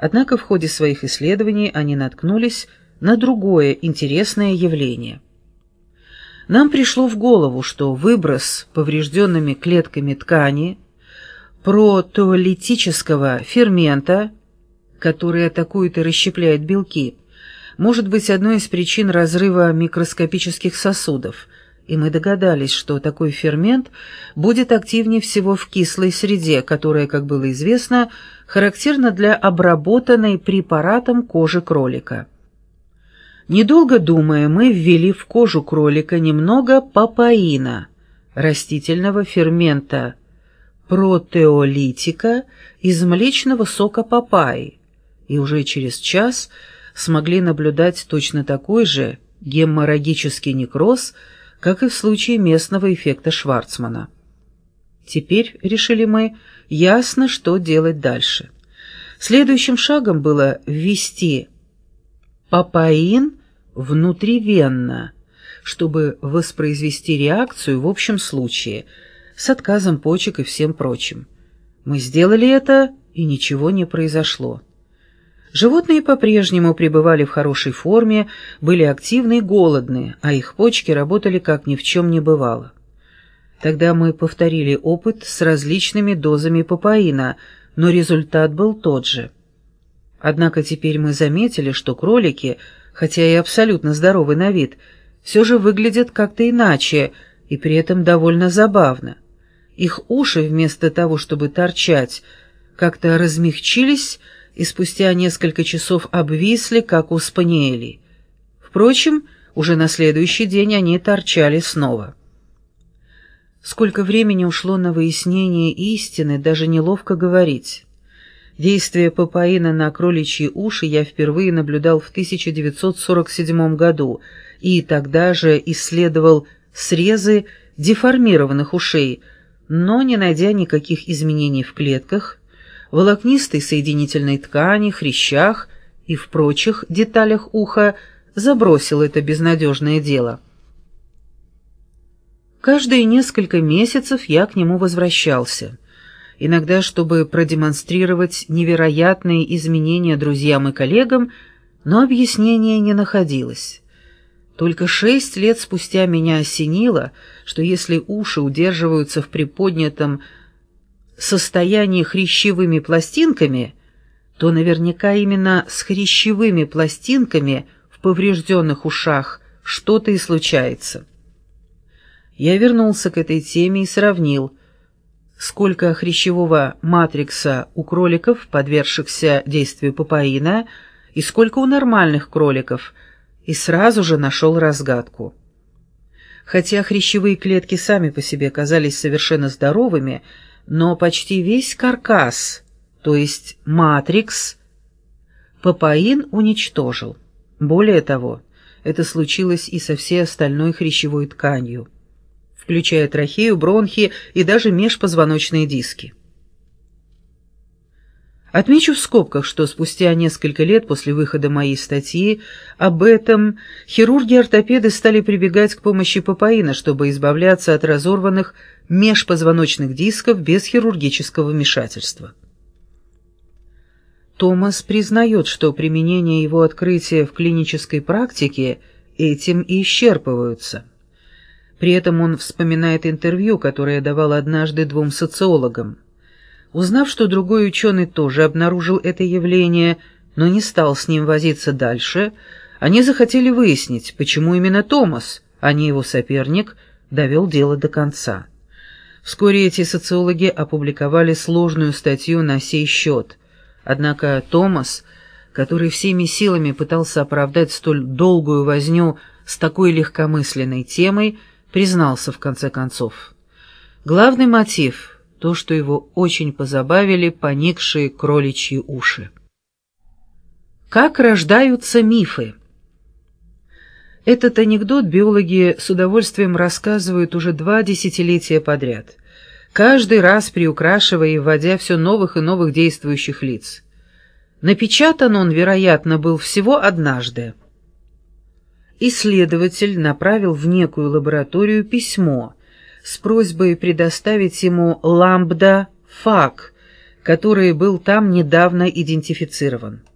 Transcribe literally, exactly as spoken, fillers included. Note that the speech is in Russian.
Однако в ходе своих исследований они наткнулись на другое интересное явление. Нам пришло в голову, что выброс поврежденными клетками ткани протеолитического фермента, который атакует и расщепляет белки, может быть одной из причин разрыва микроскопических сосудов, и мы догадались, что такой фермент будет активнее всего в кислой среде, которая, как было известно, характерна для обработанной препаратом кожи кролика. Недолго думая, мы ввели в кожу кролика немного папаина, растительного фермента протеолитика из млечного сока папайи, и уже через час смогли наблюдать точно такой же геморрагический некроз, как и в случае местного эффекта Шварцмана. Теперь, решили мы, ясно, что делать дальше. Следующим шагом было ввести папаин внутривенно, чтобы воспроизвести реакцию в общем случае, с отказом почек и всем прочим. Мы сделали это, и ничего не произошло. Животные по-прежнему пребывали в хорошей форме, были активны и голодны, а их почки работали как ни в чем не бывало. Тогда мы повторили опыт с различными дозами папаина, но результат был тот же. Однако теперь мы заметили, что кролики, хотя и абсолютно здоровы на вид, все же выглядят как-то иначе и при этом довольно забавно. Их уши, вместо того, чтобы торчать, как-то размягчились и спустя несколько часов обвисли, как у спаниелей. Впрочем, уже на следующий день они торчали снова. Сколько времени ушло на выяснение истины, даже неловко говорить. Действие папаина на кроличьи уши я впервые наблюдал в тысяча девятьсот сорок седьмом году, и тогда же исследовал срезы деформированных ушей, но, не найдя никаких изменений в клетках, волокнистой соединительной ткани, хрящах и в прочих деталях уха, забросил это безнадежное дело. Каждые несколько месяцев я к нему возвращался, иногда чтобы продемонстрировать невероятные изменения друзьям и коллегам, но объяснения не находилось. Только шесть лет спустя меня осенило, что если уши удерживаются в приподнятом состоянии хрящевыми пластинками, то наверняка именно с хрящевыми пластинками в поврежденных ушах что-то и случается. Я вернулся к этой теме и сравнил, сколько хрящевого матрикса у кроликов, подвергшихся действию папаина, и сколько у нормальных кроликов, и сразу же нашел разгадку. Хотя хрящевые клетки сами по себе казались совершенно здоровыми, но почти весь каркас, то есть матрикс, папаин уничтожил. Более того, это случилось и со всей остальной хрящевой тканью, включая трахею, бронхи и даже межпозвоночные диски. Отмечу в скобках, что спустя несколько лет после выхода моей статьи об этом хирурги-ортопеды стали прибегать к помощи папаина, чтобы избавляться от разорванных межпозвоночных дисков без хирургического вмешательства. Томас признает, что применение его открытия в клинической практике этим и исчерпываются. При этом он вспоминает интервью, которое давал однажды двум социологам. Узнав, что другой ученый тоже обнаружил это явление, но не стал с ним возиться дальше, они захотели выяснить, почему именно Томас, а не его соперник, довел дело до конца. Вскоре эти социологи опубликовали сложную статью на сей счет. Однако Томас, который всеми силами пытался оправдать столь долгую возню с такой легкомысленной темой, признался в конце концов. Главный мотив — то, что его очень позабавили поникшие кроличьи уши. Как рождаются мифы? Этот анекдот биологи с удовольствием рассказывают уже два десятилетия подряд, каждый раз приукрашивая и вводя все новых и новых действующих лиц. Напечатан он, вероятно, был всего однажды. Исследователь направил в некую лабораторию письмо с просьбой предоставить ему ламбда-фак, который был там недавно идентифицирован.